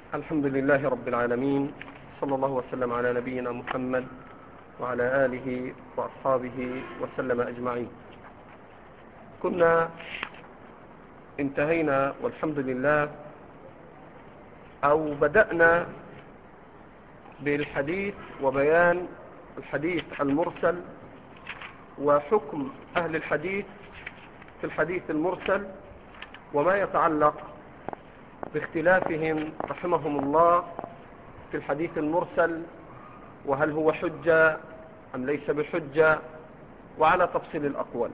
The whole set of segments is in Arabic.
الحمد لله رب العالمين، صلى الله وسلم على نبينا محمد وعلى آله وأصحابه وسلم أجمعين. كنا انتهينا والحمد لله أو بدأنا بالحديث وبيان الحديث المرسل وحكم أهل الحديث في الحديث المرسل وما يتعلق باختلافهم رحمهم الله في الحديث المرسل، وهل هو حجة أم ليس بحجة، وعلى تفصيل الأقوال.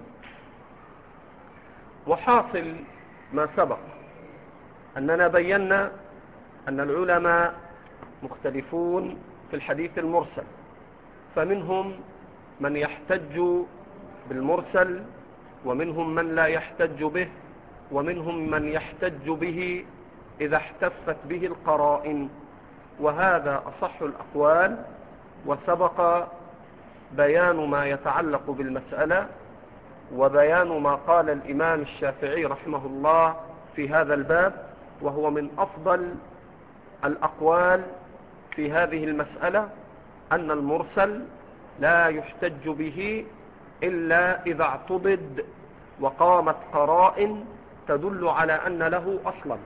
وحاصل ما سبق أننا بينا أن العلماء مختلفون في الحديث المرسل، فمنهم من يحتج بالمرسل ومنهم من لا يحتج به، ومنهم من يحتج به إذا احتفت به القرائن، وهذا أصح الأقوال. وسبق بيان ما يتعلق بالمسألة وبيان ما قال الإمام الشافعي رحمه الله في هذا الباب، وهو من أفضل الأقوال في هذه المسألة، أن المرسل لا يحتج به إلا إذا اعتضد وقامت قرائن تدل على أن له أصلا.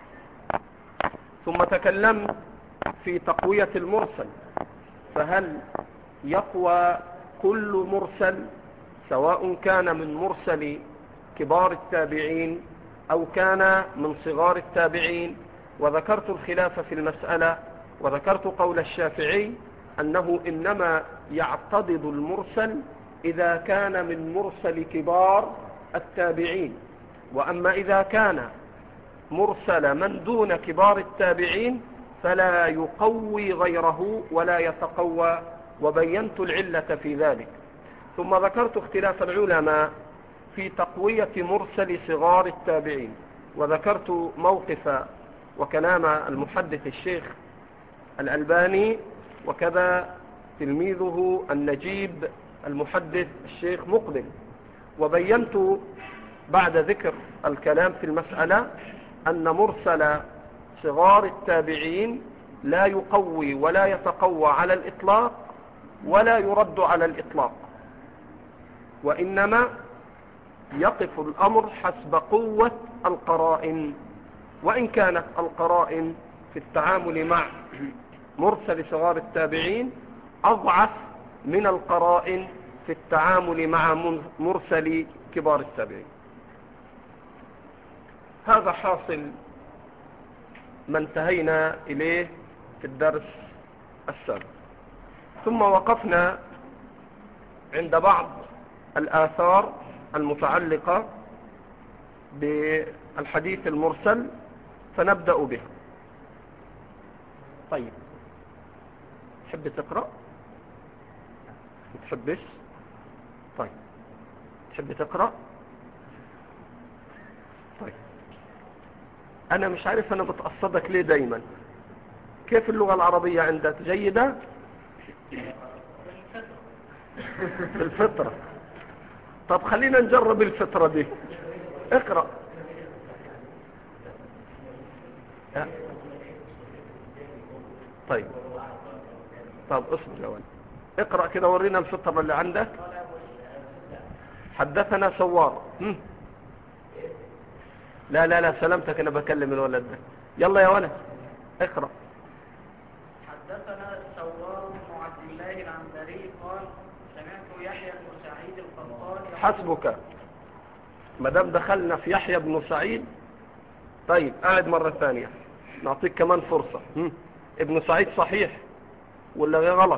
ثم تكلمت في تقوية المرسل، فهل يقوى كل مرسل سواء كان من مرسل كبار التابعين أو كان من صغار التابعين؟ وذكرت الخلاف في المسألة، وذكرت قول الشافعي أنه إنما يعتضد المرسل إذا كان من مرسل كبار التابعين، وأما إذا كان مرسل من دون كبار التابعين فلا يقوي غيره ولا يتقوى، وبينت العلة في ذلك. ثم ذكرت اختلاف العلماء في تقوية مرسل صغار التابعين، وذكرت موقف وكلام المحدث الشيخ الألباني وكذا تلميذه النجيب المحدث الشيخ مقبل. وبينت بعد ذكر الكلام في المسألة أن مرسل صغار التابعين لا يقوي ولا يتقوى على الإطلاق ولا يرد على الإطلاق، وإنما يقف الأمر حسب قوة القرائن، وإن كانت القرائن في التعامل مع مرسل صغار التابعين أضعف من القرائن في التعامل مع مرسل كبار التابعين. هذا حاصل ما انتهينا إليه في الدرس السابق. ثم وقفنا عند بعض الآثار المتعلقة بالحديث المرسل، فنبدأ بها. طيب، تحب تقرأ؟ ما تحبش؟ طيب، تحب تقرأ؟ طيب، أنا مش عارف أنا بتقصدك ليه دايما. كيف اللغة العربية عندك؟ جيدة؟ في الفطرة. طب خلينا نجرب الفطرة دي. اقرأ. طيب اصبر يا ولد، اقرأ كده ورينا الفطرة اللي عندك. حدثنا سوار. لا سلامتك، انا بكلم الولد ده. يلا يا ولد اقرأ. حدثنا سوار بن عبد الله العنبري قال سمعت يحيى بن سعيد القطان. حسبك، ما دام دخلنا في يحيى بن سعيد. طيب قاعد مرة ثانية، نعطيك كمان فرصة. ابن سعيد صحيح ولا غير غلط؟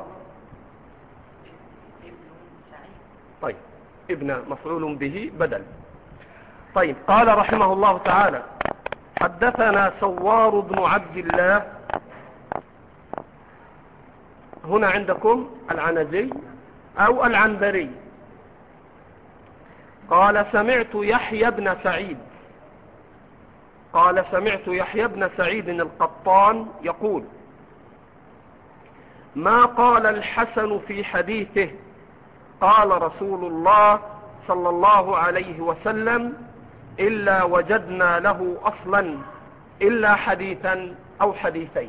طيب، ابن مفعول به بدل. طيب، قال رحمه الله تعالى حدثنا سوار بن عبد الله. هنا عندكم العنزي أو العنبري. قال سمعت يحيى بن سعيد. قال سمعت يحيى بن سعيد القطان يقول ما قال الحسن في حديثه قال رسول الله صلى الله عليه وسلم إلا وجدنا له أصلا إلا حديثا أو حديثين.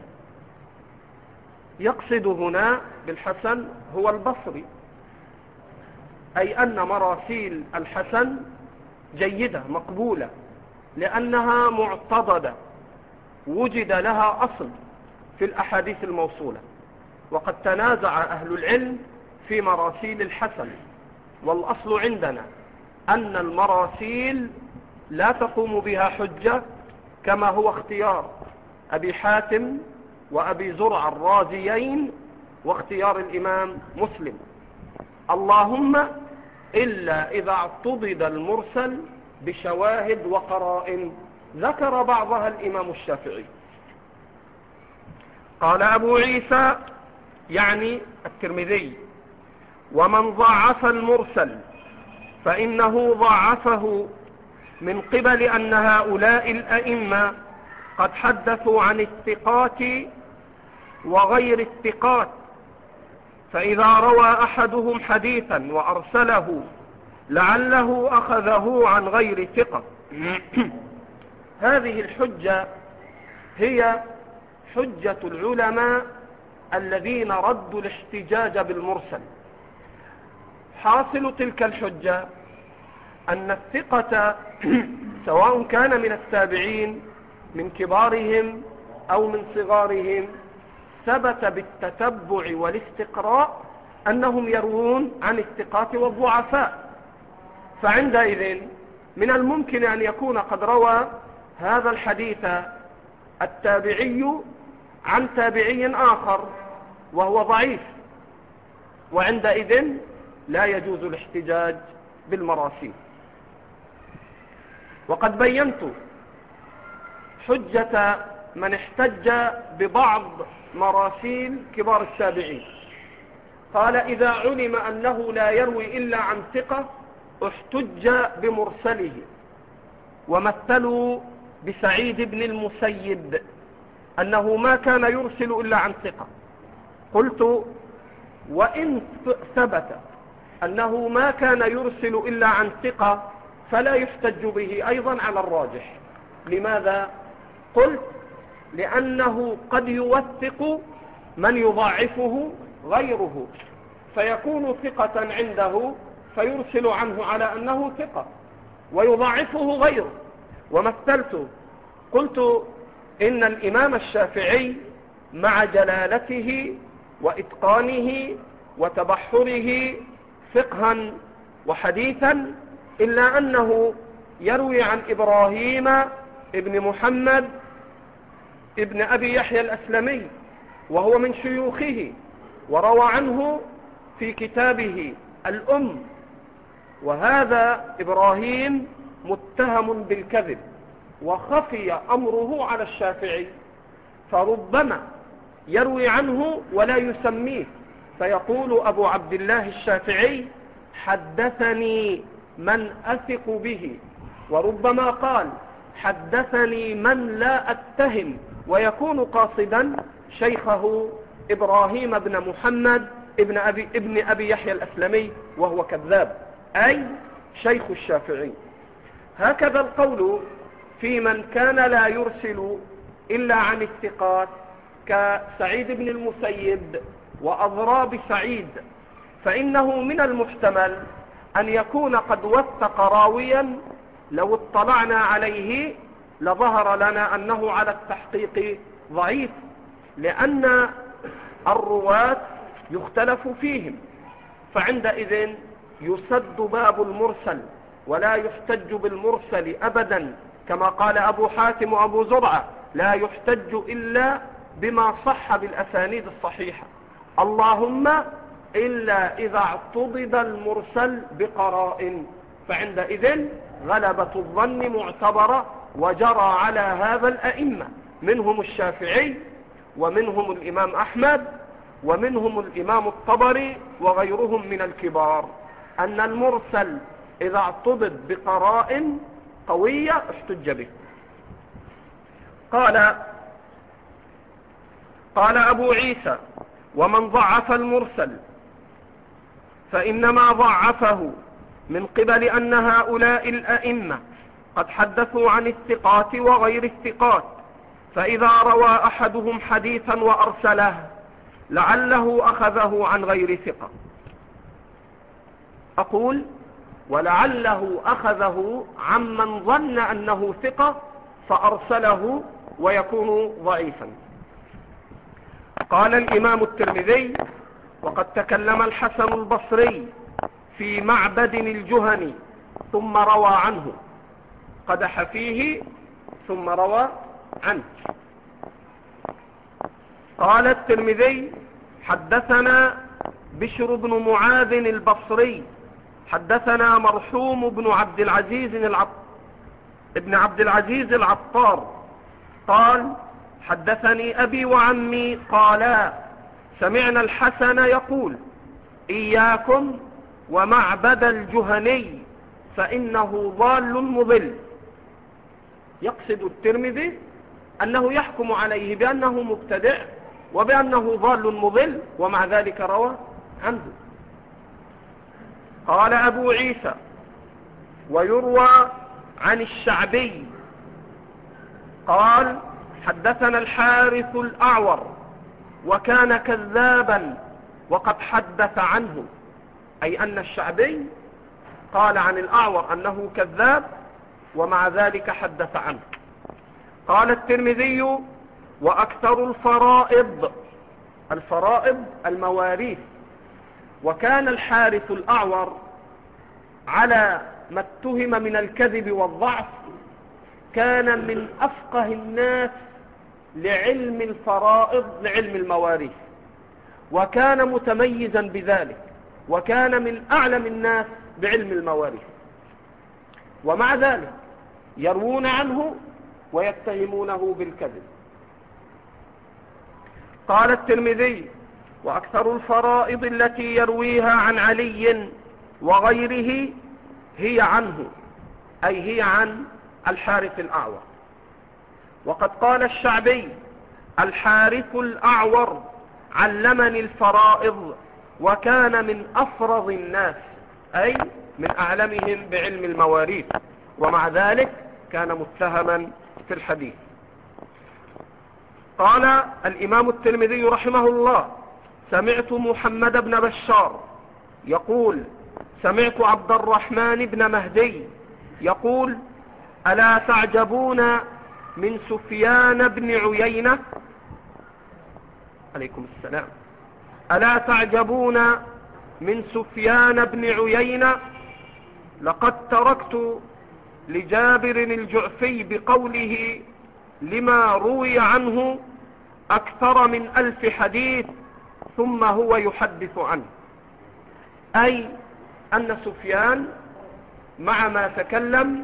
يقصد هنا بالحسن هو البصري، أي أن مراسيل الحسن جيدة مقبولة لأنها معتضدة، وجد لها أصل في الأحاديث الموصولة. وقد تنازع أهل العلم في مراسيل الحسن، والأصل عندنا أن المراسيل لا تقوم بها حجة، كما هو اختيار أبي حاتم وأبي زرع الرازيين واختيار الإمام مسلم، اللهم إلا إذا اعتضد المرسل بشواهد وقرائن ذكر بعضها الإمام الشافعي. قال أبو عيسى يعني الترمذي: ومن ضعف المرسل فإنه ضعفه من قبل أن هؤلاء الأئمة قد حدثوا عن الثقات وغير الثقات، فإذا روى أحدهم حديثا وأرسله لعله أخذه عن غير ثقة. هذه الحجة هي حجة العلماء الذين ردوا الاحتجاج بالمرسل. حاصل تلك الحجة أن الثقة سواء كان من التابعين من كبارهم أو من صغارهم ثبت بالتتبع والاستقراء أنهم يروون عن الثقات والضعفاء، فعندئذ من الممكن أن يكون قد روى هذا الحديث التابعي عن تابعي آخر وهو ضعيف، وعندئذ لا يجوز الاحتجاج بالمراسيل. وقد بينت حجة من احتج ببعض مراسيل كبار التابعين. قال: إذا علم أنه لا يروي إلا عن ثقة احتج بمرسله، ومثلوا بسعيد بن المسيب أنه ما كان يرسل إلا عن ثقة. قلت: وإن ثبت أنه ما كان يرسل إلا عن ثقة فلا يحتج به أيضا على الراجح. لماذا؟ قلت: لأنه قد يوثق من يضعفه غيره، فيكون ثقة عنده فيرسل عنه على أنه ثقة ويضعفه غيره. ومثلت قلت: إن الإمام الشافعي مع جلالته وإتقانه وتبحره فقها وحديثا إلا أنه يروي عن إبراهيم ابن محمد ابن أبي يحيى الأسلمي وهو من شيوخه، وروى عنه في كتابه الأم، وهذا إبراهيم متهم بالكذب وخفي أمره على الشافعي، فربما يروي عنه ولا يسميه، فيقول أبو عبد الله الشافعي: حدثني من أثق به، وربما قال: حدثني من لا أتهم، ويكون قاصدا شيخه إبراهيم بن محمد ابن أبي يحيى الأسلمي وهو كذاب، أي شيخ الشافعي. هكذا القول في من كان لا يرسل إلا عن الثقات كسعيد بن المسيب وأضراب سعيد، فإنه من المحتمل أن يكون قد وثق راويا لو اطلعنا عليه لظهر لنا أنه على التحقيق ضعيف، لأن الرواة يختلف فيهم، فعندئذ يسد باب المرسل ولا يحتج بالمرسل أبدا، كما قال أبو حاتم وأبو زرعة: لا يحتج إلا بما صح بالأسانيد الصحيحة، اللهم إلا إذا اعتضد المرسل بقرائن، فعندئذ غلبة الظن معتبرة وجرى على هذا الأئمة، منهم الشافعي ومنهم الإمام أحمد ومنهم الإمام الطبري وغيرهم من الكبار، أن المرسل إذا اعتضد بقرائن قوية احتج به. قال أبو عيسى: ومن ضعف المرسل فإنما ضعفه من قبل أن هؤلاء الأئمة قد حدثوا عن الثقات وغير الثقات، فإذا روى أحدهم حديثا وأرسله لعله أخذه عن غير ثقة. أقول ولعله أخذه عمن ظن أنه ثقة فأرسله ويكون ضعيفا. قال الإمام الترمذي: وقد تكلم الحسن البصري في معبد الجهني ثم روى عنه، قدح فيه ثم روى عنه. قال الترمذي: حدثنا بشر بن معاذ البصري حدثنا مرحوم بن عبد العزيز العطار قال: حدثني أبي وعمي قالا سمعنا الحسن يقول: إياكم ومعبد الجهني فإنه ضال مضل. يقصد الترمذي أنه يحكم عليه بأنه مبتدع وبأنه ضال مضل، ومع ذلك روى عنه. قال أبو عيسى: ويروى عن الشعبي قال: حدثنا الحارث الأعور وكان كذابا وقد حدث عنه، أي أن الشعبي قال عن الأعور أنه كذاب ومع ذلك حدث عنه. قال الترمذي: وأكثر الفرائض المواريث. وكان الحارث الأعور على ما اتهم من الكذب والضعف كان من أفقه الناس لعلم الفرائض، لعلم المواريث، وكان متميزا بذلك، وكان من أعلم الناس بعلم المواريث، ومع ذلك يروون عنه ويتهمونه بالكذب. قال الترمذي: وأكثر الفرائض التي يرويها عن علي وغيره هي عنه، أي هي عن الحارث الأعور. وقد قال الشعبي: الحارث الأعور علمني الفرائض وكان من أفرض الناس، أي من أعلمهم بعلم المواريث، ومع ذلك كان متهما في الحديث. قال الإمام الترمذي رحمه الله: سمعت محمد بن بشار يقول: سمعت عبد الرحمن بن مهدي يقول: ألا تعجبون من سفيان بن عيينة؟ عليكم السلام. ألا تعجبون من سفيان بن عيينة؟ لقد تركت لجابر الجعفي بقوله لما روي عنه أكثر من 1000 حديث ثم هو يحدث عنه، أي أن سفيان مع ما تكلم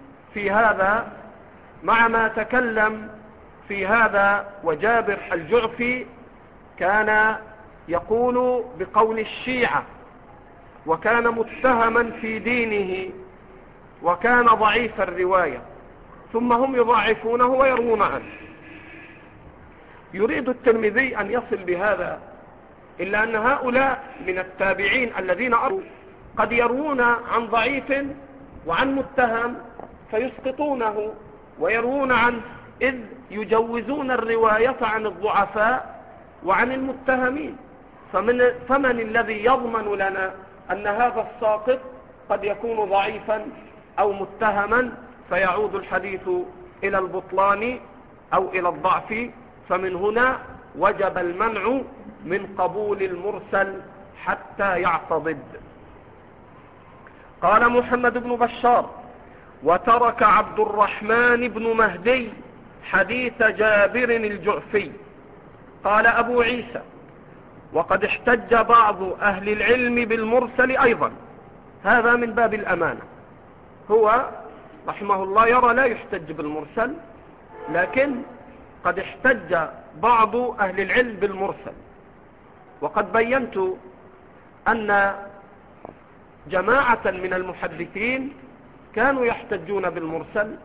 في هذا وجابر الجعفي كان يقول بقول الشيعة، وكان متهما في دينه، وكان ضعيف الرواية، ثم هم يضعفونه ويروون عنه. يريد الترمذي أن يصل بهذا إلا أن هؤلاء من التابعين الذين قد يروون عن ضعيف وعن متهم فيسقطونه ويروون عنه، إذ يجوزون الرواية عن الضعفاء وعن المتهمين. فمن الذي يضمن لنا أن هذا الساقط قد يكون ضعيفا أو متهما فيعود الحديث إلى البطلان أو إلى الضعف؟ فمن هنا وجب المنع من قبول المرسل حتى يعتضد. قال محمد بن بشار: وترك عبد الرحمن بن مهدي حديث جابر الجعفي. قال أبو عيسى: وقد احتج بعض أهل العلم بالمرسل أيضا. هذا من باب الأمانة. هو رحمه الله يرى لا يحتج بالمرسل، لكن قد احتج بعض أهل العلم بالمرسل. وقد بينت أن جماعة من المحدثين كانوا يحتجون بالمرسل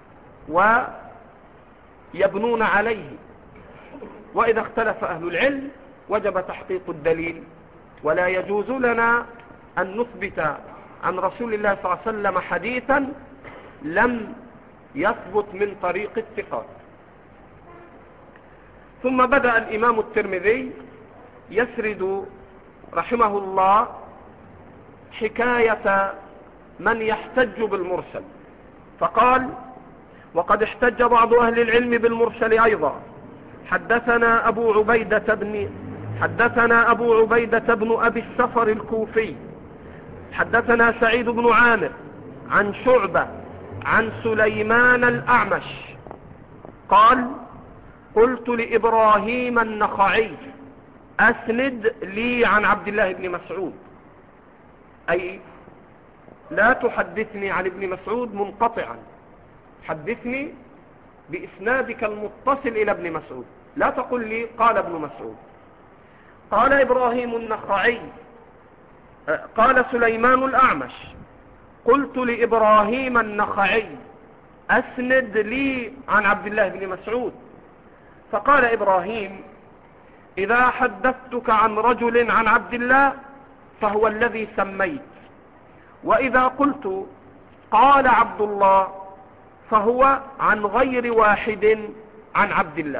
ويبنون عليه، وإذا اختلف أهل العلم وجب تحقيق الدليل، ولا يجوز لنا أن نثبت عن رسول الله صلى الله عليه وسلم حديثا لم يثبت من طريق الثقات. ثم بدأ الإمام الترمذي يسرد رحمه الله حكاية من يحتج بالمرسل، فقال: وقد احتج بعض أهل العلم بالمرسل أيضا. حدثنا أبو عبيدة بن أبي السفر الكوفي حدثنا سعيد بن عامر عن شعبة عن سليمان الأعمش قال: قلت لإبراهيم النخعي: أسند لي عن عبد الله بن مسعود، أي لا تحدثني عن ابن مسعود منقطعا، حدثني بإسنادك المتصل إلى ابن مسعود، لا تقل لي قال ابن مسعود. قال إبراهيم النخعي قال سليمان الأعمش: قلت لإبراهيم النخعي: أسند لي عن عبد الله بن مسعود. فقال إبراهيم: إذا حدثتك عن رجل عن عبد الله فهو الذي سميت، وإذا قلت قال عبد الله فهو عن غير واحد عن عبد الله.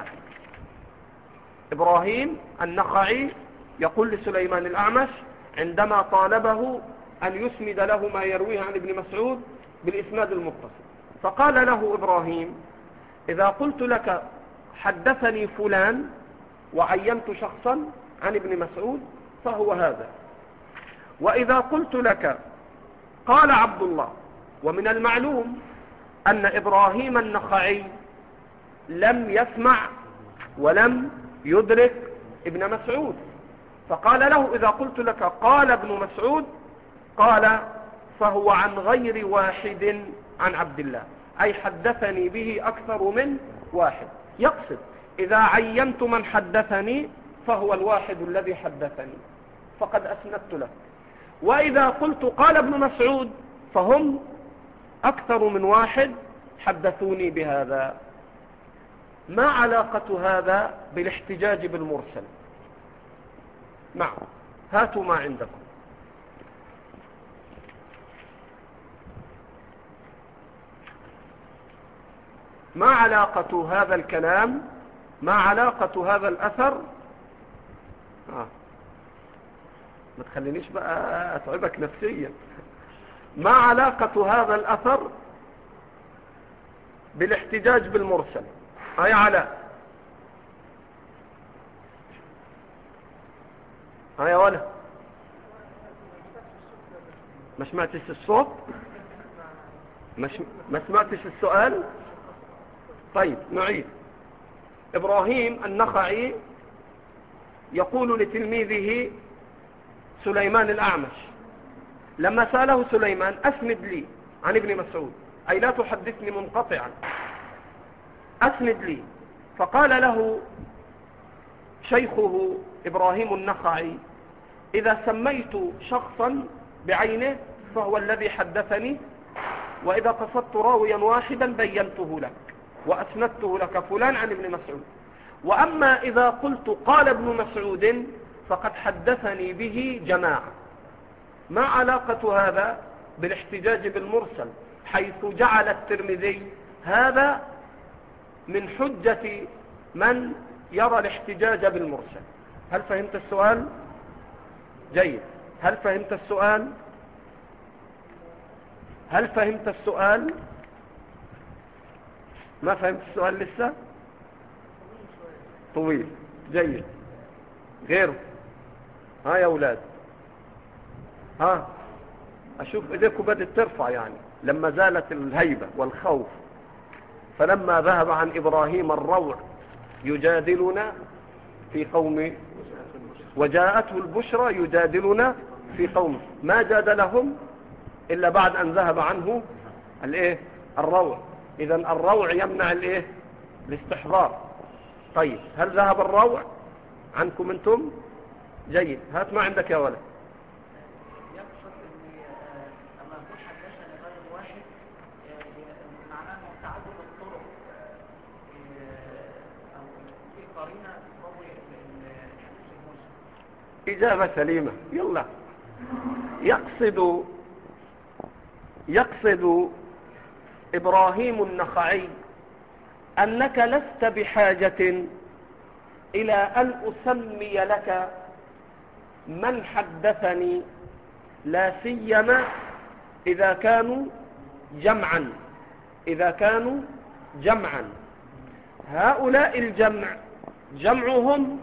إبراهيم النخعي يقول لسليمان الأعمش عندما طالبه أن يسند له ما يرويه عن ابن مسعود بالإسناد المتصل، فقال له إبراهيم: إذا قلت لك حدثني فلان وعينت شخصا عن ابن مسعود فهو هذا، وإذا قلت لك قال عبد الله. ومن المعلوم أن إبراهيم النخعي لم يسمع ولم يدرك ابن مسعود، فقال له: إذا قلت لك قال ابن مسعود قال فهو عن غير واحد عن عبد الله، أي حدثني به أكثر من واحد. يقصد إذا عينت من حدثني فهو الواحد الذي حدثني فقد أسندت له، وإذا قلت قال ابن مسعود فهم أكثر من واحد حدثوني بهذا. ما علاقة هذا بالاحتجاج بالمرسل؟ نعم، هاتوا ما عندكم. ما علاقة هذا الكلام، ما علاقة هذا الأثر؟ ما تخلينيش بقى أتعبك نفسيا. ما علاقة هذا الأثر بالاحتجاج بالمرسل؟ أي علاء، يا ولا ما سمعتش الصوت؟ ما سمعتش السؤال؟ طيب نعيد. إبراهيم النخعي يقول لتلميذه سليمان الأعمش لما سأله سليمان: أسند لي عن ابن مسعود، أي لا تحدثني منقطعا، أسند لي. فقال له شيخه إبراهيم النخعي: إذا سميت شخصا بعينه فهو الذي حدثني، وإذا قصدت راويا واحدا بينته لك وأسندته لك فلان عن ابن مسعود. وأما إذا قلت قال ابن مسعود فقد حدثني به جماعة. ما علاقة هذا بالاحتجاج بالمرسل، حيث جعل الترمذي هذا من حجة من يرى الاحتجاج بالمرسل؟ هل فهمت السؤال؟ جيد. هل فهمت السؤال؟ هل فهمت السؤال؟ ما فهمت السؤال لسه؟ طويل. جيد. غيره؟ ها يا أولاد، ها أشوف إيديكم بدأت ترفع، يعني لما زالت الهيبة والخوف. فلما ذهب عن إبراهيم الروع يجادلنا في قوم، وجاءته البشرى يجادلنا في قوم، ما جادلهم إلا بعد أن ذهب عنه الروع. إذن الروع يمنع الاستحضار. طيب، هل ذهب الروع عنكم أنتم؟ جيد. هات ما عندك يا ولد. يقصد ان لما يكون حدثنا رجل واحد معناه انه تعدد الطرق او في قرينه تقوي الحديث المرسل. إجابة سليمة. يلا. يقصد إبراهيم النخعي أنك لست بحاجة إلى أن أسمي لك من حدثني، لا سيما إذا كانوا جمعا. هؤلاء الجمع جمعهم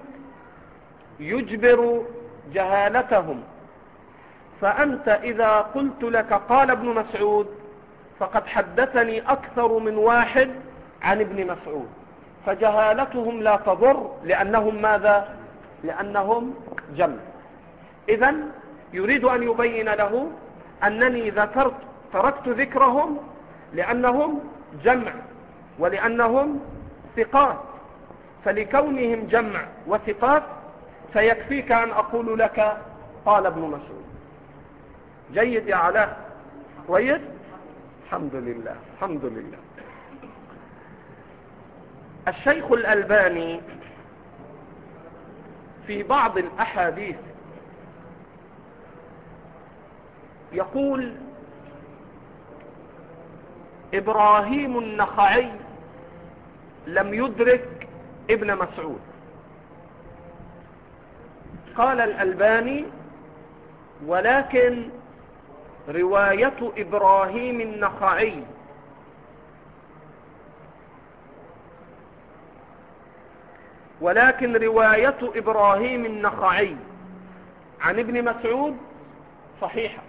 يجبر جهالتهم، فأنت إذا قلت لك قال ابن مسعود فقد حدثني أكثر من واحد عن ابن مسعود، فجهالتهم لا تضر لأنهم ماذا؟ لأنهم جمع. إذن يريد أن يبين له أنني تركت ذكرهم لأنهم جمع ولأنهم ثقات، فلكونهم جمع وثقات فيكفيك أن أقول لك قال ابن مسعود. جيد يا علاء؟ كويس؟ الحمد لله الحمد لله. الشيخ الألباني في بعض الأحاديث يقول إبراهيم النخعي لم يدرك ابن مسعود. قال الألباني ولكن رواية إبراهيم النخعي عن ابن مسعود صحيحة،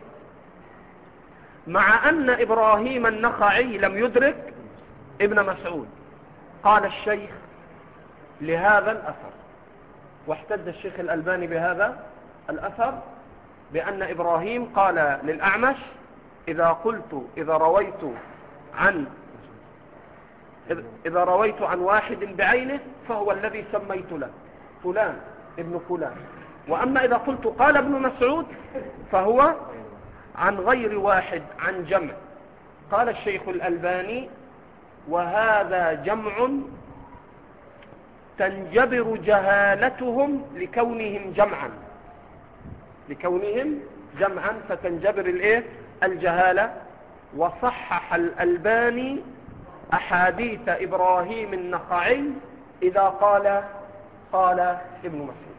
مع أن إبراهيم النخعي لم يدرك ابن مسعود. قال الشيخ لهذا الأثر، واحتج الشيخ الألباني بهذا الأثر بأن إبراهيم قال للأعمش إذا رويت عن واحد بعينه فهو الذي سميت له فلان ابن فلان، وأما إذا قلت قال ابن مسعود فهو عن غير واحد، عن جمع. قال الشيخ الألباني وهذا جمع تنجبر جهالتهم لكونهم جمعا فتنجبر الجهالة. وصحح الألباني أحاديث إبراهيم النخعي إذا قال ابن مسعود.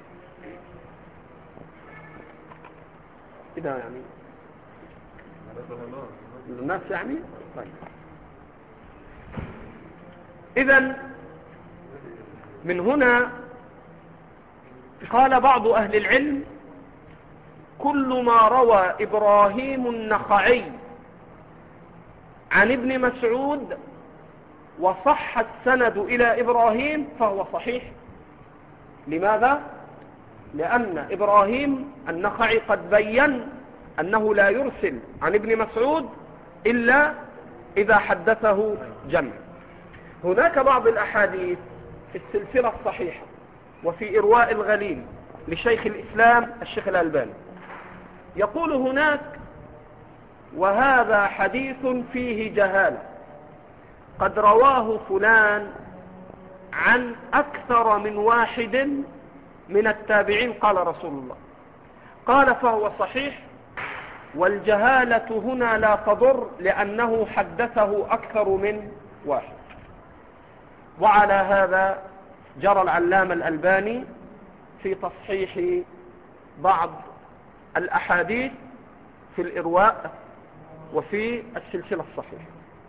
كده يعني الناس يعني طيب. إذن من هنا قال بعض أهل العلم كل ما روى إبراهيم النخعي عن ابن مسعود وصح السند إلى إبراهيم فهو صحيح. لماذا؟ لأن إبراهيم النخعي قد بين أنه لا يرسل عن ابن مسعود إلا إذا حدثه جمع. هناك بعض الأحاديث في السلسلة الصحيحة وفي إرواء الغليل لشيخ الإسلام الشيخ الألباني يقول هناك وهذا حديث فيه جهالة قد رواه فلان عن أكثر من واحد من التابعين قال رسول الله، قال فهو صحيح والجهالة هنا لا تضر لأنه حدثه أكثر من واحد. وعلى هذا جرى العلامة الألباني في تصحيح بعض الأحاديث في الإرواء وفي السلسلة الصحيحة.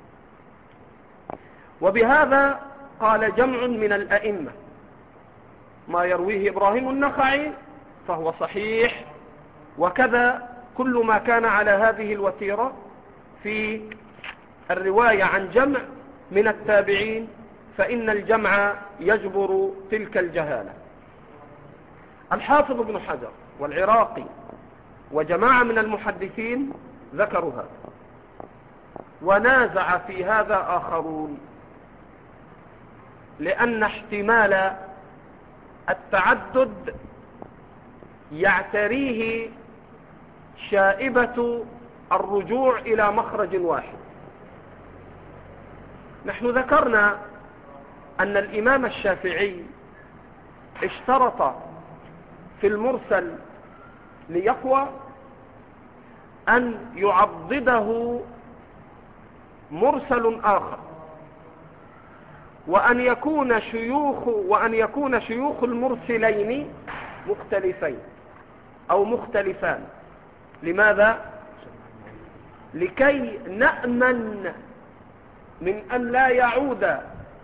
وبهذا قال جمع من الأئمة ما يرويه إبراهيم النخعي فهو صحيح، وكذا كل ما كان على هذه الوتيرة في الرواية عن جمع من التابعين فإن الجمع يجبر تلك الجهالة. الحافظ ابن حجر والعراقي وجماعة من المحدثين ذكروا هذا، ونازع في هذا آخرون، لأن احتمال التعدد يعتريه شائبة الرجوع إلى مخرج واحد. نحن ذكرنا أن الإمام الشافعي اشترط في المرسل ليقوى أن يعضده مرسل آخر، وأن يكون شيوخ المرسلين مختلفين أو مختلفان. لماذا؟ لكي نأمن من أن لا يعود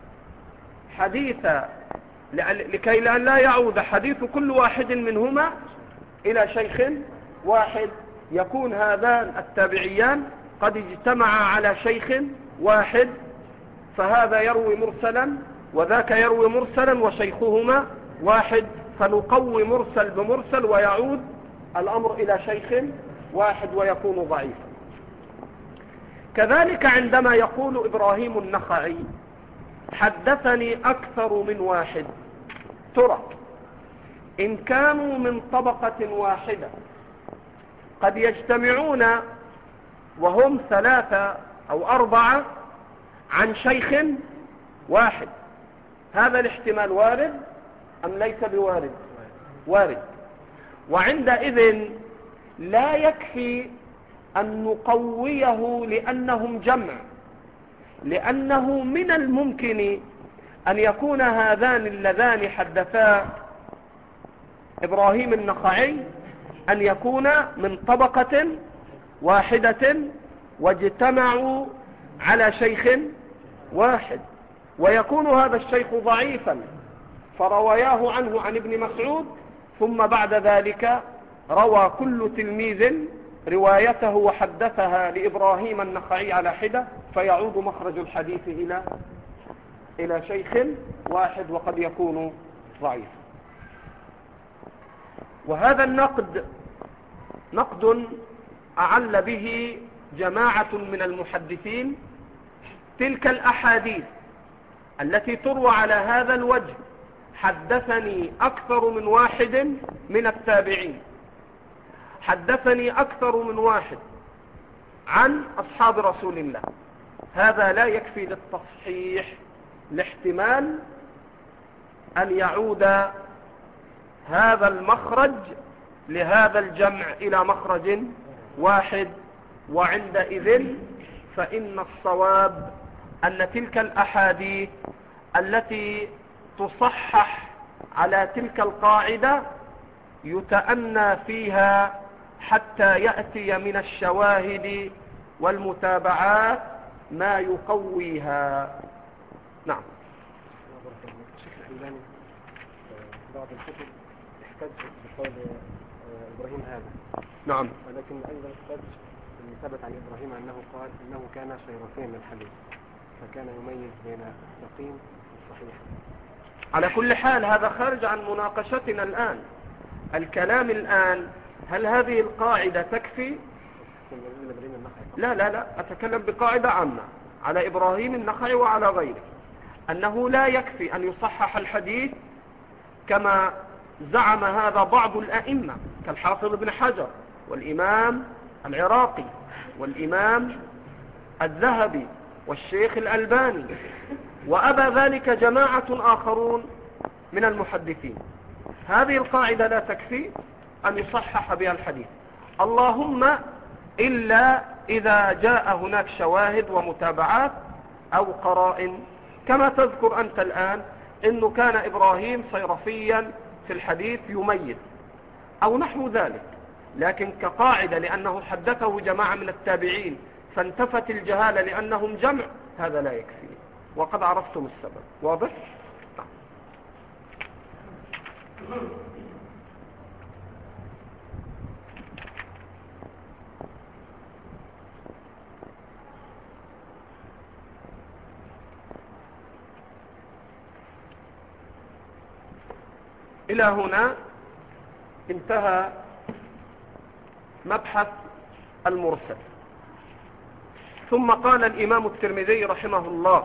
حديث كل واحد منهما إلى شيخ واحد، يكون هذان التابعيان قد اجتمعا على شيخ واحد، فهذا يروي مرسلا وذاك يروي مرسلا وشيخهما واحد، فنقوي مرسل بمرسل ويعود الأمر إلى شيخ واحد ويكون ضعيفا. كذلك عندما يقول إبراهيم النخعي حدثني أكثر من واحد، ترى إن كانوا من طبقة واحدة قد يجتمعون وهم 3 أو 4 عن شيخ واحد، هذا الاحتمال وارد أم ليس بوارد؟ وارد. وعندئذ لا يكفي أن نقويه لأنهم جمع، لأنه من الممكن أن يكون هذان اللذان حدثا إبراهيم النخعي أن يكون من طبقة واحدة واجتمعوا على شيخ واحد، ويكون هذا الشيخ ضعيفا فرواياه عنه عن ابن مسعود، ثم بعد ذلك روى كل تلميذ روايته وحدثها لإبراهيم النخعي على حدة، فيعود مخرج الحديث إلى شيخ واحد وقد يكون ضعيفا. وهذا النقد نقد أعل به جماعة من المحدثين تلك الأحاديث التي تروى على هذا الوجه، حدثني أكثر من واحد من التابعين، حدثني أكثر من واحد عن أصحاب رسول الله، هذا لا يكفي للتصحيح لاحتمال أن يعود هذا المخرج لهذا الجمع إلى مخرج واحد. وعندئذ فإن الصواب أن تلك الأحاديث التي تصحح على تلك القاعدة يتأنى فيها حتى يأتي من الشواهد والمتابعات ما يقويها. نعم. الشيخ الألباني بعض الكتب احتج بقول إبراهيم هذا، نعم، ولكن أيضا احتج اللي ثبت عن إبراهيم أنه قال إنه كان شيرتين من الحديث، فكان يميز بين السقيم والصحيح. على كل حال هذا خارج عن مناقشتنا الآن. الكلام الآن هل هذه القاعدة تكفي؟ لا، أتكلم بقاعدة عامة على إبراهيم النخعي وعلى غيره، أنه لا يكفي أن يصحح الحديث كما زعم هذا بعض الأئمة كالحافظ ابن حجر والإمام العراقي والإمام الذهبي والشيخ الألباني، وأبى ذلك جماعة آخرون من المحدثين. هذه القاعدة لا تكفي أن يصحح بها الحديث، اللهم إلا إذا جاء هناك شواهد ومتابعات أو قرائن، كما تذكر أنت الآن إنه كان إبراهيم صيرفيا في الحديث يميز أو نحو ذلك. لكن كقاعدة لأنه حدثه جماعة من التابعين فانتفت الجهالة لأنهم جمع، هذا لا يكفي، وقد عرفتم السبب. واضح؟ إلى هنا انتهى مبحث المرسل. ثم قال الإمام الترمذي رحمه الله: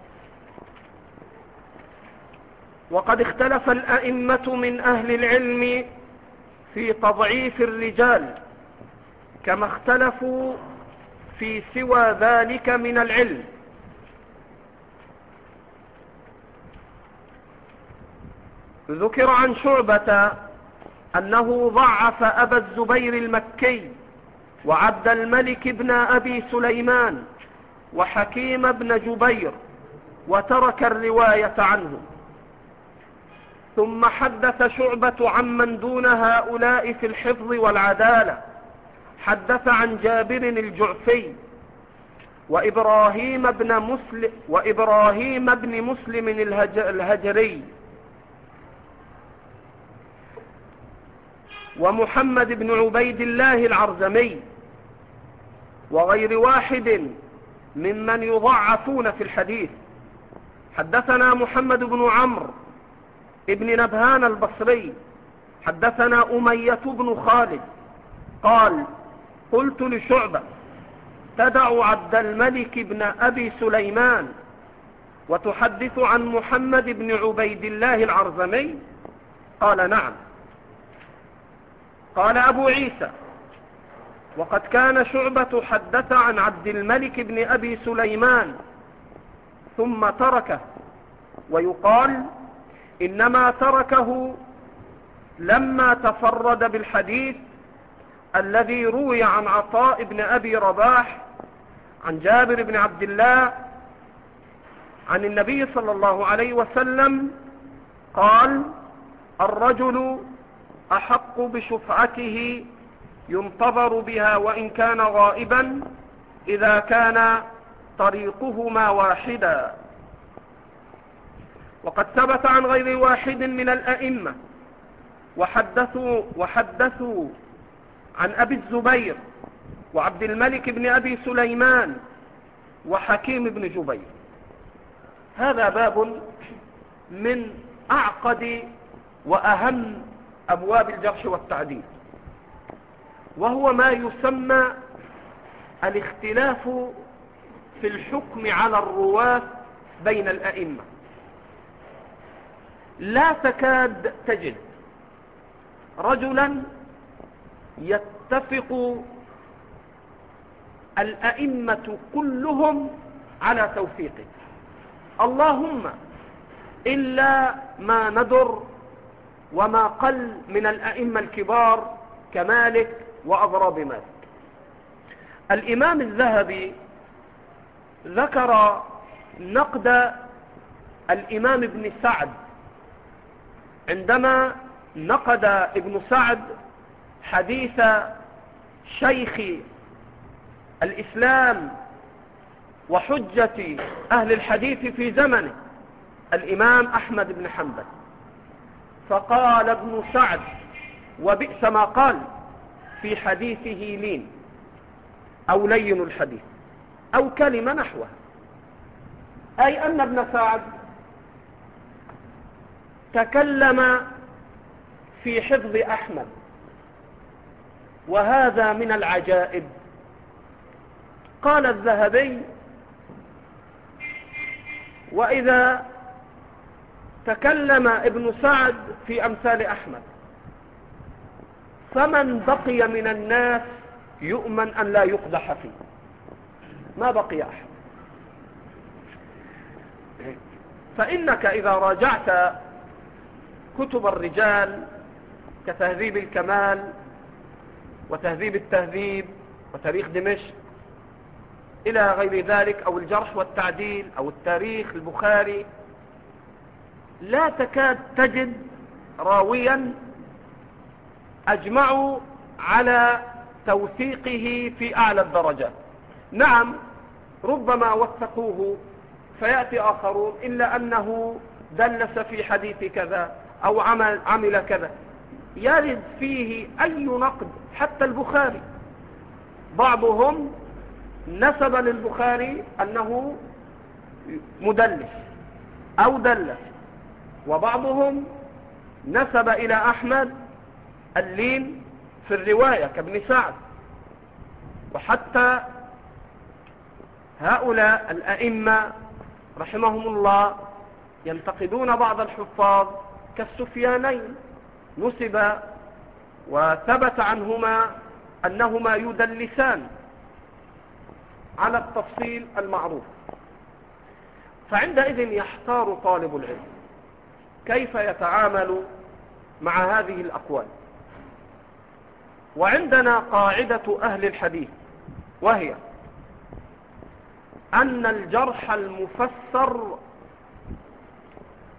وقد اختلف الأئمة من أهل العلم في تضعيف الرجال كما اختلفوا في سوى ذلك من العلم. ذكر عن شعبة أنه ضعف أبا الزبير المكي وعبد الملك بن أبي سليمان وحكيم بن جبير وترك الرواية عنه. ثم حدث شعبة عمن دون هؤلاء في الحفظ والعدالة، حدث عن جابر الجعفي وإبراهيم بن مسلم الهجري ومحمد بن عبيد الله العرزمي وغير واحد ممن يضعفون في الحديث. حدثنا محمد بن عمرو ابن نبهان البصري حدثنا أمية بن خالد قال: قلت لشعبة: تدع عبد الملك بن أبي سليمان وتحدث عن محمد بن عبيد الله العرزمي؟ قال: نعم. قال أبو عيسى: وقد كان شعبة حدث عن عبد الملك بن أبي سليمان ثم تركه، ويقال إنما تركه لما تفرد بالحديث الذي روي عن عطاء بن أبي رباح عن جابر بن عبد الله عن النبي صلى الله عليه وسلم قال: الرجل أحق بشفعته ينتظر بها وإن كان غائبا إذا كان طريقهما واحدا. وقد ثبت عن غير واحد من الأئمة وحدثوا عن أبي الزبير وعبد الملك بن أبي سليمان وحكيم بن جبير. هذا باب من أعقد وأهم أبواب الجرح والتعديل، وهو ما يسمى الاختلاف في الحكم على الرواة بين الأئمة. لا تكاد تجد رجلا يتفق الأئمة كلهم على توثيقه، اللهم إلا ما ندر وما قل من الأئمة الكبار كمالك وأضراب مالك. الإمام الذهبي ذكر نقد الإمام ابن سعد عندما نقد ابن سعد حديث شيخ الإسلام وحجة أهل الحديث في زمنه الإمام أحمد بن حنبل، فقال ابن سعد: وبئس ما قال في حديثه لين أو لين الحديث أو كلمة نحوها، أي أن ابن سعد تكلم في حفظ أحمد، وهذا من العجائب. قال الذهبي: وإذا تكلم ابن سعد في أمثال أحمد فمن بقي من الناس يؤمن أن لا يقدح فيه؟ ما بقي أحد. فإنك إذا راجعت كتب الرجال كتهذيب الكمال وتهذيب التهذيب وتاريخ دمشق إلى غير ذلك، أو الجرح والتعديل أو التاريخ البخاري، لا تكاد تجد راويا أجمعوا على توثيقه في أعلى الدرجات. نعم، ربما وثقوه فيأتي آخرون إلا أنه دلس في حديث كذا أو عمل كذا، يرد فيه أي نقد. حتى البخاري بعضهم نسب للبخاري أنه مدلس أو دلس، وبعضهم نسب إلى أحمد اللين في الرواية كابن سعد. وحتى هؤلاء الأئمة رحمهم الله ينتقدون بعض الحفاظ كالسفيانين، نسب وثبت عنهما أنهما يدلسان على التفصيل المعروف. فعندئذ يحتار طالب العلم كيف يتعامل مع هذه الأقوال. وعندنا قاعدة أهل الحديث، وهي أن الجرح المفسر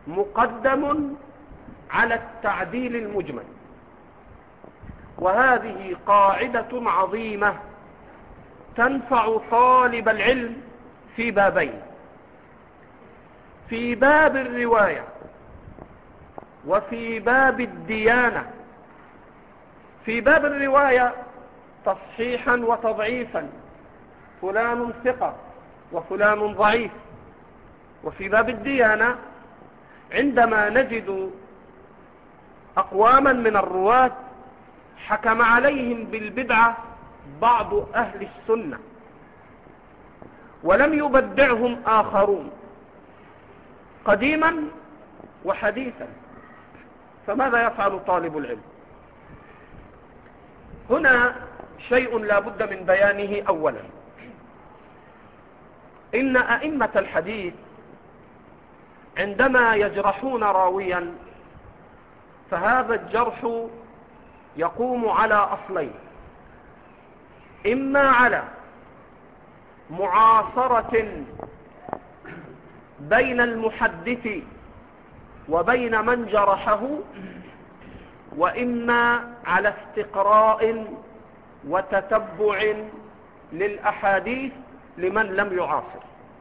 مقدم على التعديل المجمل. وهذه قاعدة عظيمة تنفع طالب العلم في بابين: في باب الرواية وفي باب الديانة. في باب الرواية تصحيحا وتضعيفا، فلان ثقة وفلان ضعيف. وفي باب الديانة عندما نجد أقواما من الرواة حكم عليهم بالبدعة بعض أهل السنة ولم يبدعهم آخرون قديما وحديثا، فماذا يفعل طالب العلم؟ هنا شيء لا بد من بيانه. أولا، إن أئمة الحديث عندما يجرحون راويا فهذا الجرح يقوم على أصلين: إما على معاصرة بين المحدث وبين من جرحه، وإما على استقراء وتتبع للأحاديث لمن لم يعاصر.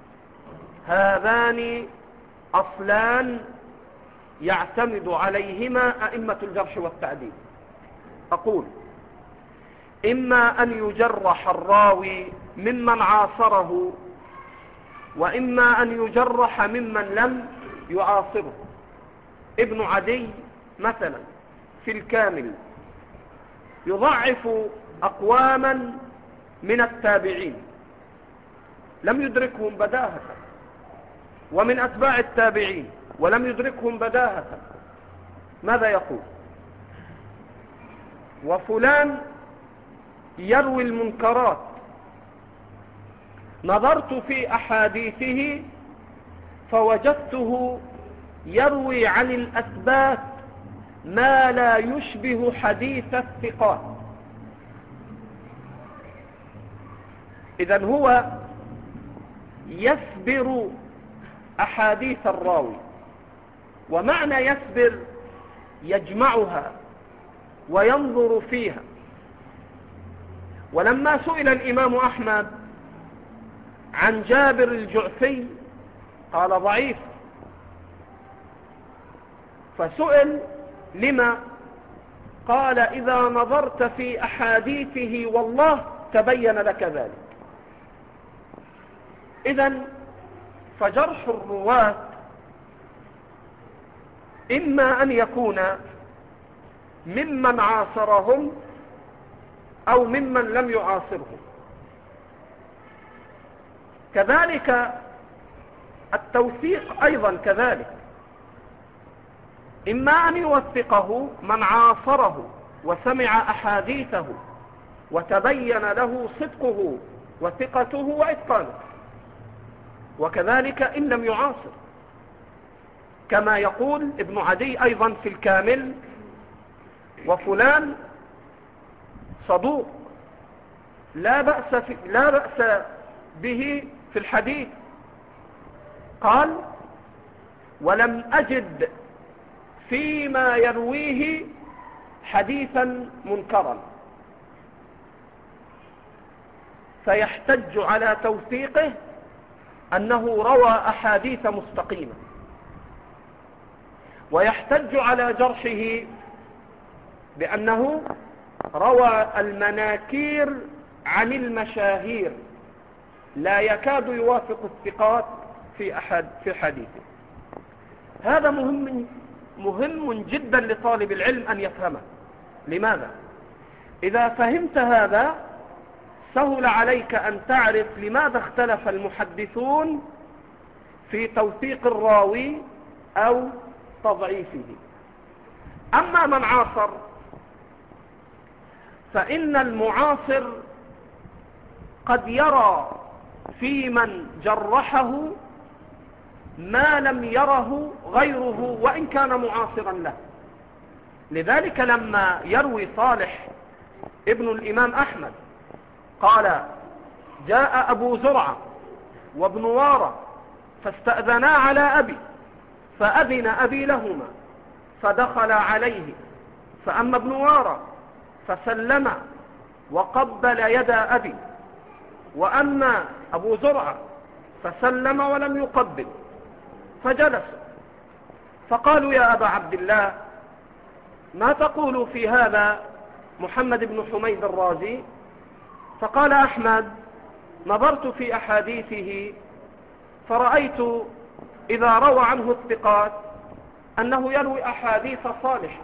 هذان أصلان يعتمد عليهما أئمة الجرح والتعديل. أقول: إما أن يجرح الراوي ممن عاصره، وإما أن يجرح ممن لم يعاصره. ابن عدي مثلا في الكامل يضعف أقواما من التابعين لم يدركهم بداهة، ومن أتباع التابعين ولم يدركهم بداهة. ماذا يقول؟ وفلان يروي المنكرات، نظرت في أحاديثه فوجدته يروي عن الأثبات ما لا يشبه حديث الثقات. إذن هو يسبر أحاديث الراوي، ومعنى يسبر يجمعها وينظر فيها. ولما سئل الإمام أحمد عن جابر الجعفي قال ضعيف، فسئل لما؟ قال: إذا نظرت في أحاديثه والله تبين لك ذلك. إذن فجرح الرواة إما أن يكون ممن عاصرهم أو ممن لم يعاصرهم. كذلك التوثيق أيضا كذلك، إما أن يوثقه من عاصره وسمع أحاديثه وتبين له صدقه وثقته وإتقانه، وكذلك إن لم يعاصر، كما يقول ابن عدي أيضا في الكامل: وفلان صدوق لا بأس به في الحديث. قال: ولم أجد فيما يرويه حديثا منكرا. فيحتج على توثيقه أنه روى أحاديث مستقيمة، ويحتج على جرحه بأنه روى المناكير عن المشاهير لا يكاد يوافق الثقات في حديثه. هذا مهم جدا لطالب العلم أن يفهمه. لماذا؟ إذا فهمت هذا سهل عليك أن تعرف لماذا اختلف المحدثون في توثيق الراوي أو تضعيفه. أما من عاصر فإن المعاصر قد يرى في من جرحه ما لم يره غيره وإن كان معاصرا له. لذلك لما يروي صالح ابن الإمام أحمد قال: جاء أبو زرعة وابن وارة فاستأذنا على أبي فأذن أبي لهما فدخل عليه، فأما ابن وارى فسلم وقبل يد أبي، وأما أبو زرعة فسلم ولم يقبل، فجلس. فقالوا يا أبا عبد الله ما تقول في هذا محمد بن حميد الرازي؟ فقال أحمد نظرت في أحاديثه فرأيت إذا روى عنه الثقات أنه يروي أحاديث صالحة.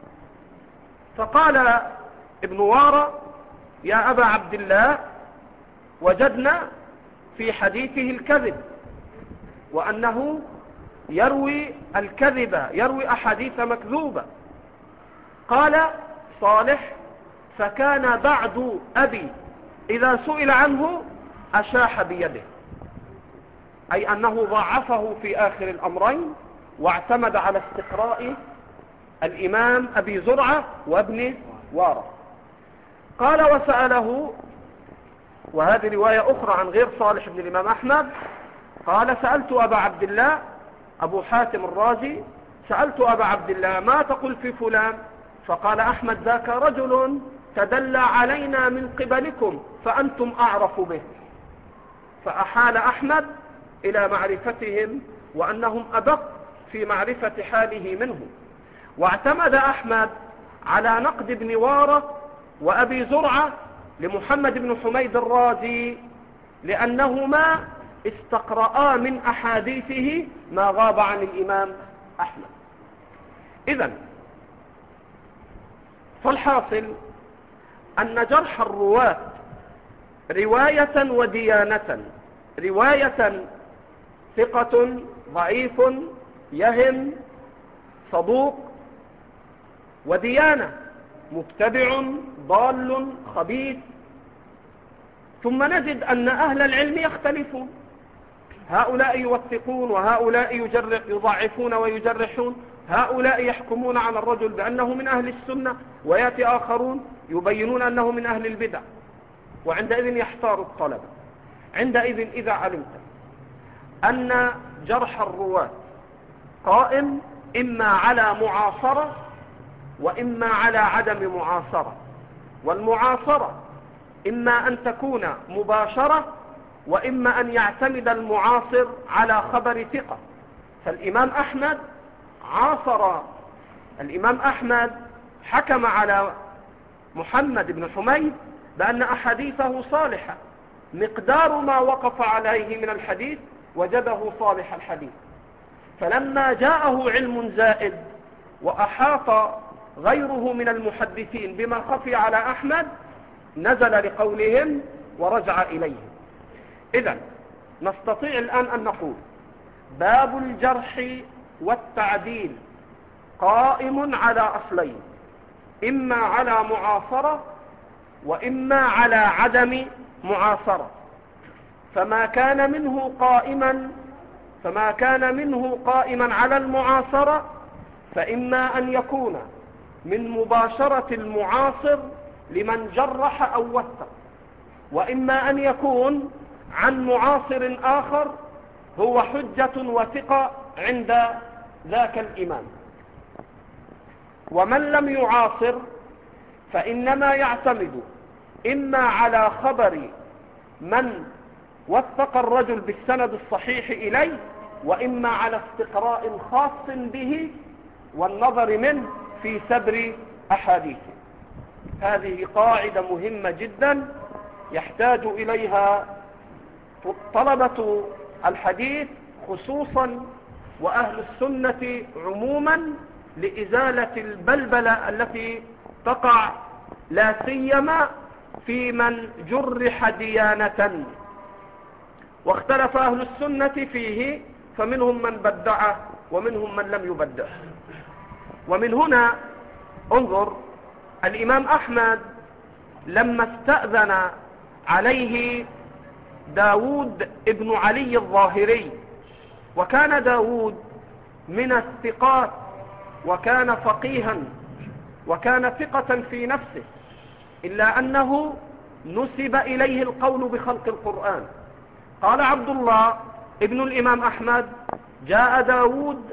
فقال ابن وارى يا أبا عبد الله وجدنا في حديثه الكذب، وأنه يروي الكذب، يروي أحاديث مكذوبة. قال صالح فكان بعد أبي إذا سئل عنه أشاح بيده، أي أنه ضعفه في آخر الأمرين واعتمد على استقراء الإمام أبي زرعة وابن وارى. قال وسأله، وهذه رواية أخرى عن غير صالح بن الإمام أحمد، قال سألت أبا عبد الله أبو حاتم الرازي سألت أبا عبد الله ما تقول في فلان؟ فقال أحمد ذاك رجل تدلى علينا من قبلكم فأنتم أعرف به. فأحال أحمد إلى معرفتهم وأنهم أدق في معرفة حاله منه، واعتمد أحمد على نقد ابن وارى وأبي زرعة لمحمد بن حميد الرازي لأنهما استقرأا من أحاديثه ما غاب عن الإمام أحمد. إذن فالحاصل أن جرح الرواة رواية وديانة، رواية ثقة ضعيف يهم صدوق، وديانة مبتدع ضال خبيث. ثم نجد أن أهل العلم يختلفون، هؤلاء يوثقون وهؤلاء يضعفون ويجرحون، هؤلاء يحكمون على الرجل بأنه من أهل السنة ويأتي آخرون يبينون أنه من أهل البدع، وعندئذ يحتار الطلبة. عندئذ إذا علمت أن جرح الرواة قائم إما على معاصرة وإما على عدم معاصرة، والمعاصرة إما أن تكون مباشرة وإما أن يعتمد المعاصر على خبر ثقة. فالإمام أحمد عاصر، الإمام أحمد حكم على محمد بن حميد بأن أحاديثه صالحة، مقدار ما وقف عليه من الحديث وجده صالح الحديث. فلما جاءه علم زائد وأحاط غيره من المحدثين بما خفي على أحمد نزل لقولهم ورجع إليهم. إذن نستطيع الآن أن نقول باب الجرح والتعديل قائم على أصلين، إما على معاصرة وإما على عدم معاصرة. فما كان منه قائما على المعاصرة فإما أن يكون من مباشرة المعاصر لمن جرح أو وثق، وإما أن يكون عن معاصر آخر هو حجة وثقة عند ذاك الإمام. ومن لم يعاصر فإنما يعتمد إما على خبر من وثق الرجل بالسند الصحيح إليه، وإما على استقراء خاص به والنظر منه في سبر أحاديثه. هذه قاعدة مهمة جدا يحتاج إليها طلبة الحديث خصوصا وأهل السنة عموما لإزالة البلبلة التي تقع لا سيما في من جرح ديانة. واختلف أهل السنة فيه، فمنهم من بدعه ومنهم من لم يبدعه. ومن هنا انظر الإمام أحمد لما استأذن عليه داود ابن علي الظاهري، وكان داود من الثقات وكان فقيها وكان ثقة في نفسه، إلا أنه نسب إليه القول بخلق القرآن. قال عبد الله ابن الإمام أحمد جاء داود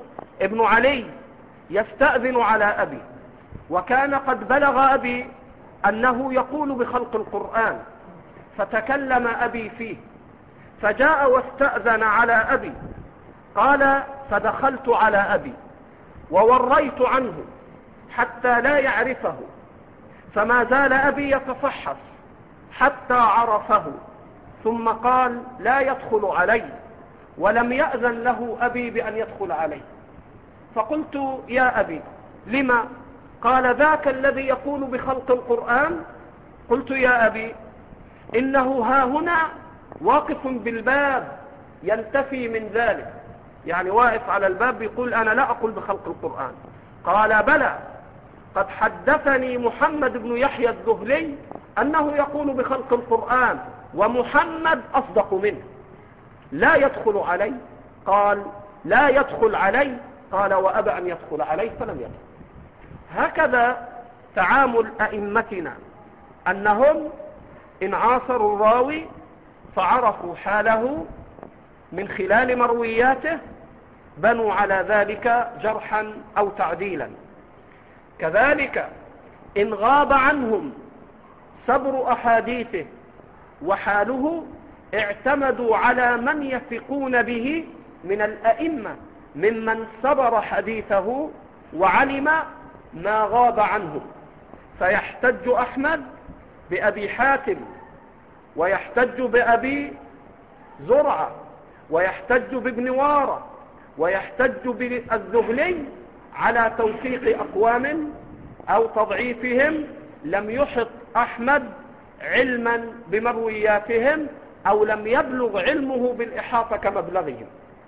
ابن علي يستأذن على أبي، وكان قد بلغ أبي أنه يقول بخلق القرآن، فتكلم أبي فيه، فجاء واستأذن على أبي. قال فدخلت على أبي ووريت عنه حتى لا يعرفه، فما زال أبي يتفحص حتى عرفه، ثم قال لا يدخل علي، ولم يأذن له أبي بأن يدخل علي. فقلت يا أبي لما؟ قال ذاك الذي يقول بخلق القرآن. قلت يا أبي إنه ها هنا واقف بالباب ينتفي من ذلك، يعني واقف على الباب يقول أنا لا أقول بخلق القرآن. قال بلى، قد حدثني محمد بن يحيى الذهلي أنه يقول بخلق القرآن، ومحمد أصدق منه، لا يدخل علي. قال لا يدخل علي. قال وأبى أن يدخل علي فلم يدخل. هكذا تعامل أئمتنا، أنهم إن عاصروا الراوي فعرفوا حاله من خلال مروياته بنوا على ذلك جرحا أو تعديلا. كذلك إن غاب عنهم سبر أحاديثه وحاله اعتمدوا على من يثقون به من الأئمة ممن سبر حديثه وعلم ما غاب عنهم، فيحتج أحمد بأبي حاتم، ويحتج بأبي زرعة، ويحتج بابن وارة، ويحتج بالذهلي على توثيق أقوام أو تضعيفهم لم يحط أحمد علما بمروياتهم، أو لم يبلغ علمه بالإحاطة كمبلغهم.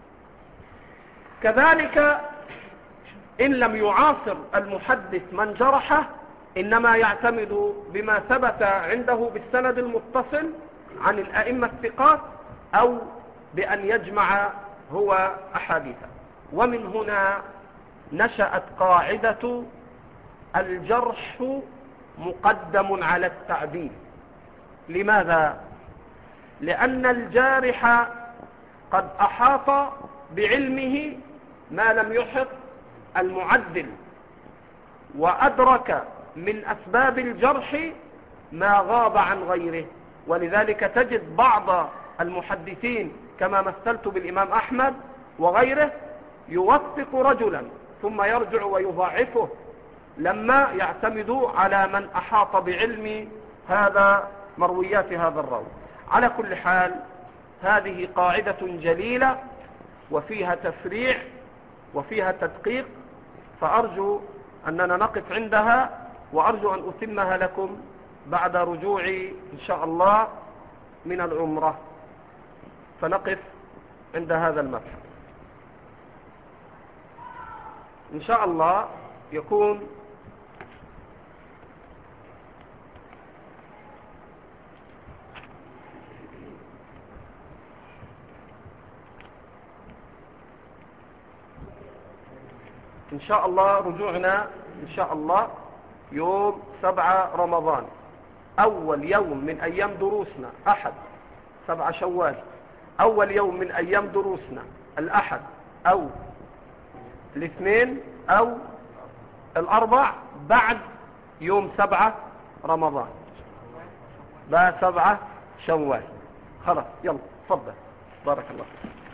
كذلك إن لم يعاصر المحدث من جرحه إنما يعتمد بما ثبت عنده بالسند المتصل عن الأئمة الثقات، أو بأن يجمع هو أحاديثه. ومن هنا نشأت قاعدة الجرح مقدم على التعديل. لماذا؟ لأن الجارح قد أحاط بعلمه ما لم يحط المعدل، وأدرك من أسباب الجرح ما غاب عن غيره. ولذلك تجد بعض المحدثين كما مثلت بالإمام أحمد وغيره يوثق رجلا ثم يرجع ويضعفه لما يعتمدوا على من أحاط بعلم هذا مرويات هذا الراوي. على كل حال هذه قاعدة جليلة وفيها تفريع وفيها تدقيق، فأرجو أننا نقف عندها، وأرجو أن أتمها لكم بعد رجوعي إن شاء الله من العمرة. فنقف عند هذا المبحث إن شاء الله. يكون إن شاء الله رجوعنا إن شاء الله يوم 7 رمضان، أول يوم من أيام دروسنا أحد 7 شوال، أول يوم من أيام دروسنا الأحد أو الاثنين أو الأربع بعد يوم 7 رمضان، بعد 7 شوال. خلاص يلا تفضل، بارك الله فيك.